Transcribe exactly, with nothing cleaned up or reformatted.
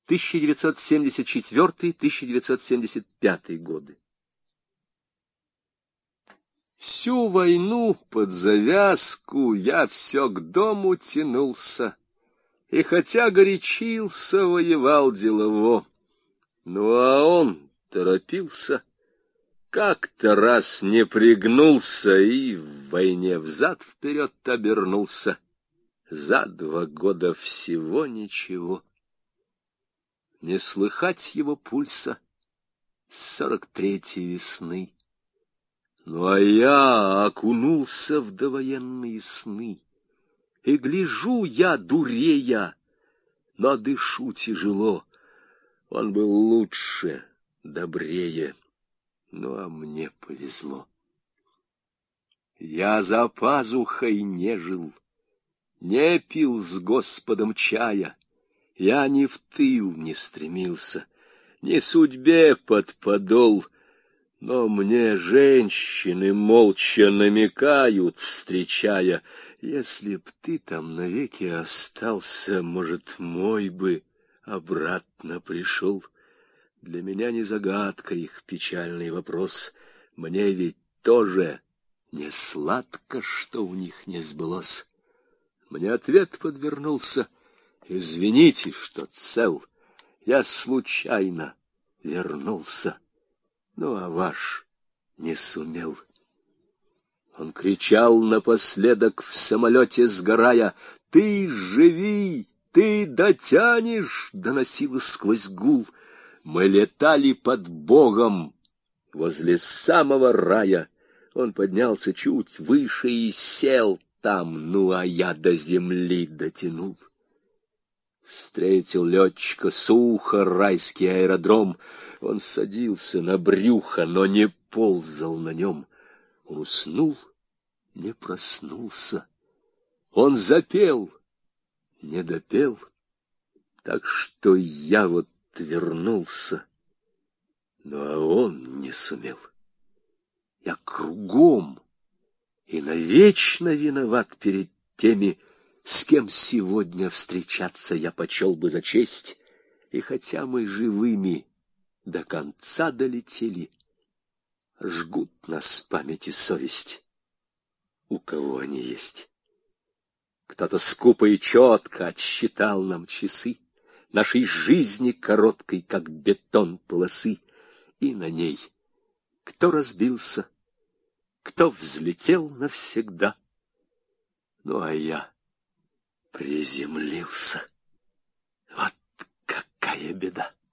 тысяча девятьсот семьдесят четвёртый — тысяча девятьсот семьдесят пятый годы. Всю войну под завязку я все к дому тянулся, и хотя горячился, воевал делово. Ну а он торопился, как-то раз не пригнулся и в войне взад-вперед обернулся. За два года всего ничего. Не слыхать его пульса с сорок третьей весны. Ну а я окунулся в довоенные сны, и гляжу я, дурея, но дышу тяжело. Он был лучше, добрее, ну а мне повезло. Я за пазухой не жил, не пил с Господом чая, я ни в тыл не стремился, ни судьбе под подол. Но мне женщины молча намекают, встречая: если б ты там навеки остался, может, мой бы обратно пришел. Для меня не загадка их печальный вопрос. Мне ведь тоже не сладко, что у них не сбылось. Мне ответ подвернулся: извините, что цел, я случайно вернулся. Ну, а ваш не сумел. Он кричал напоследок в самолете, сгорая: «Ты живи, ты дотянешь!» — доносилось сквозь гул. Мы летали под Богом возле самого рая. Он поднялся чуть выше и сел там, ну, а я до земли дотянул. Встретил летчика сухо райский аэродром. Он садился на брюхо, но не ползал на нем. Он уснул, не проснулся. Он запел, не допел. Так что я вот вернулся, ну а он не сумел. Я кругом и навечно виноват перед теми, с кем сегодня встречаться я почел бы за честь. И хотя мы живыми до конца долетели, жгут нас память и совесть, у кого они есть. Кто-то скупо и четко отсчитал нам часы нашей жизни короткой, как бетон полосы, и на ней кто разбился, кто взлетел навсегда. Ну а я приземлился. Вот какая беда!